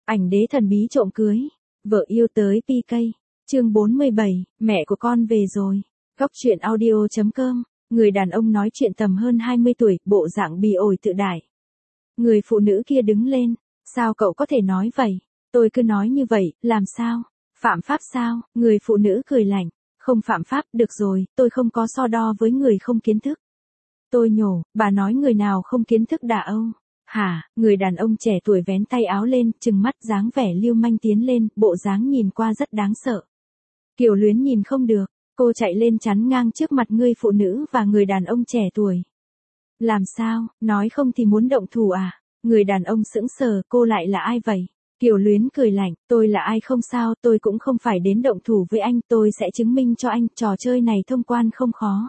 Ảnh đế thần bí trộm cưới. Vợ yêu tới PK. Chương 47, mẹ của con về rồi. Góc truyện audio.com. Người đàn ông nói chuyện tầm hơn 20 tuổi, bộ dạng bỉ ổi tự đại. Người phụ nữ kia đứng lên. Sao cậu có thể nói vậy? Tôi cứ nói như vậy, làm sao? Phạm pháp sao? Người phụ nữ cười lạnh. Không phạm pháp, được rồi, tôi không có so đo với người không kiến thức. Tôi nhổ, bà nói người nào không kiến thức đả Âu. Hả, người đàn ông trẻ tuổi vén tay áo lên, trừng mắt dáng vẻ lưu manh tiến lên, bộ dáng nhìn qua rất đáng sợ. Kiều Luyến nhìn không được, cô chạy lên chắn ngang trước mặt người phụ nữ và người đàn ông trẻ tuổi. Làm sao, nói không thì muốn động thủ à? Người đàn ông sững sờ, cô lại là ai vậy? Kiều Luyến cười lạnh, tôi là ai không sao, tôi cũng không phải đến động thủ với anh, tôi sẽ chứng minh cho anh, trò chơi này thông quan không khó.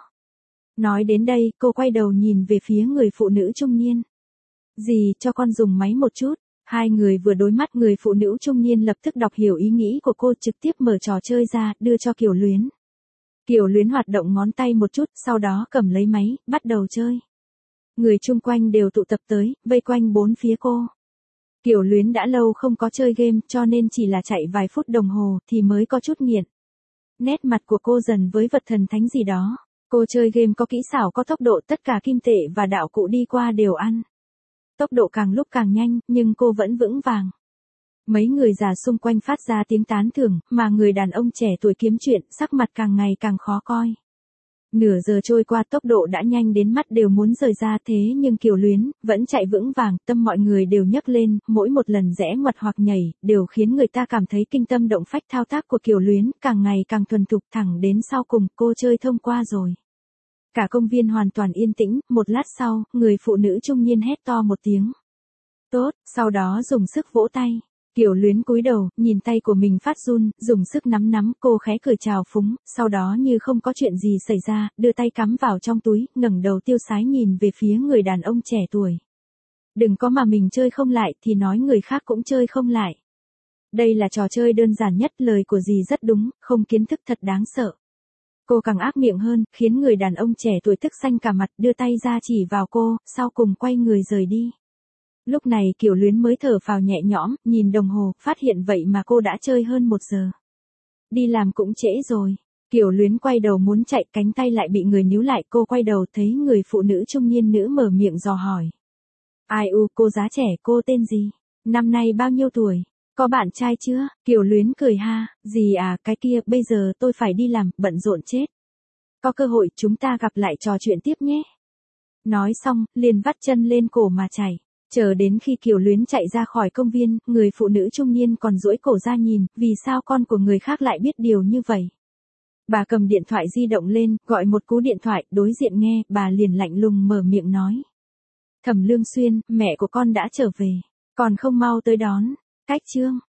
Nói đến đây, cô quay đầu nhìn về phía người phụ nữ trung niên. Gì, cho con dùng máy một chút. Hai người vừa đối mắt, người phụ nữ trung niên lập tức đọc hiểu ý nghĩ của cô, trực tiếp mở trò chơi ra, đưa cho Kiều Luyến. Kiều Luyến hoạt động ngón tay một chút, sau đó cầm lấy máy, bắt đầu chơi. Người chung quanh đều tụ tập tới, vây quanh bốn phía cô. Kiều Luyến đã lâu không có chơi game, cho nên chỉ là chạy vài phút đồng hồ thì mới có chút nghiện. Nét mặt của cô dần với vật thần thánh gì đó. Cô chơi game có kỹ xảo, có tốc độ, tất cả kim tệ và đạo cụ đi qua đều ăn. Tốc độ càng lúc càng nhanh, nhưng cô vẫn vững vàng. Mấy người già xung quanh phát ra tiếng tán thưởng, mà người đàn ông trẻ tuổi kiếm chuyện, sắc mặt càng ngày càng khó coi. Nửa giờ trôi qua, tốc độ đã nhanh đến mắt đều muốn rời ra, thế nhưng Kiều Luyến vẫn chạy vững vàng, tâm mọi người đều nhấc lên, mỗi một lần rẽ ngoặt hoặc nhảy, đều khiến người ta cảm thấy kinh tâm động phách. Thao tác của Kiều Luyến càng ngày càng thuần thục, thẳng đến sau cùng cô chơi thông qua rồi. Cả công viên hoàn toàn yên tĩnh, một lát sau, người phụ nữ trung niên hét to một tiếng. Tốt, sau đó dùng sức vỗ tay. Kiều Luyến cúi đầu, nhìn tay của mình phát run, dùng sức nắm, cô khẽ cười chào phúng, sau đó như không có chuyện gì xảy ra, đưa tay cắm vào trong túi, ngẩng đầu tiêu sái nhìn về phía người đàn ông trẻ tuổi. Đừng có mà mình chơi không lại thì nói người khác cũng chơi không lại. Đây là trò chơi đơn giản nhất, lời của dì rất đúng, không kiến thức thật đáng sợ. Cô càng ác miệng hơn, khiến người đàn ông trẻ tuổi tức xanh cả mặt, đưa tay ra chỉ vào cô, sau cùng quay người rời đi. Lúc này Kiều Luyến mới thở phào nhẹ nhõm, nhìn đồng hồ, phát hiện vậy mà cô đã chơi hơn 1 giờ. Đi làm cũng trễ rồi. Kiều Luyến quay đầu muốn chạy, cánh tay lại bị người níu lại, cô quay đầu thấy người phụ nữ trung niên nữ mở miệng dò hỏi. Ai u, cô giá trẻ, cô tên gì? Năm nay bao nhiêu tuổi? Có bạn trai chưa? Kiều Luyến cười ha, gì à, cái kia, bây giờ tôi phải đi làm, bận rộn chết. Có cơ hội chúng ta gặp lại trò chuyện tiếp nhé. Nói xong, liền vắt chân lên cổ mà chạy. Chờ đến khi Kiều Luyến chạy ra khỏi công viên, người phụ nữ trung niên còn duỗi cổ ra nhìn, vì sao con của người khác lại biết điều như vậy. Bà cầm điện thoại di động lên, gọi một cú điện thoại, đối diện nghe, bà liền lạnh lùng mở miệng nói. Thẩm Lương Xuyên, mẹ của con đã trở về, còn không mau tới đón. Cách chương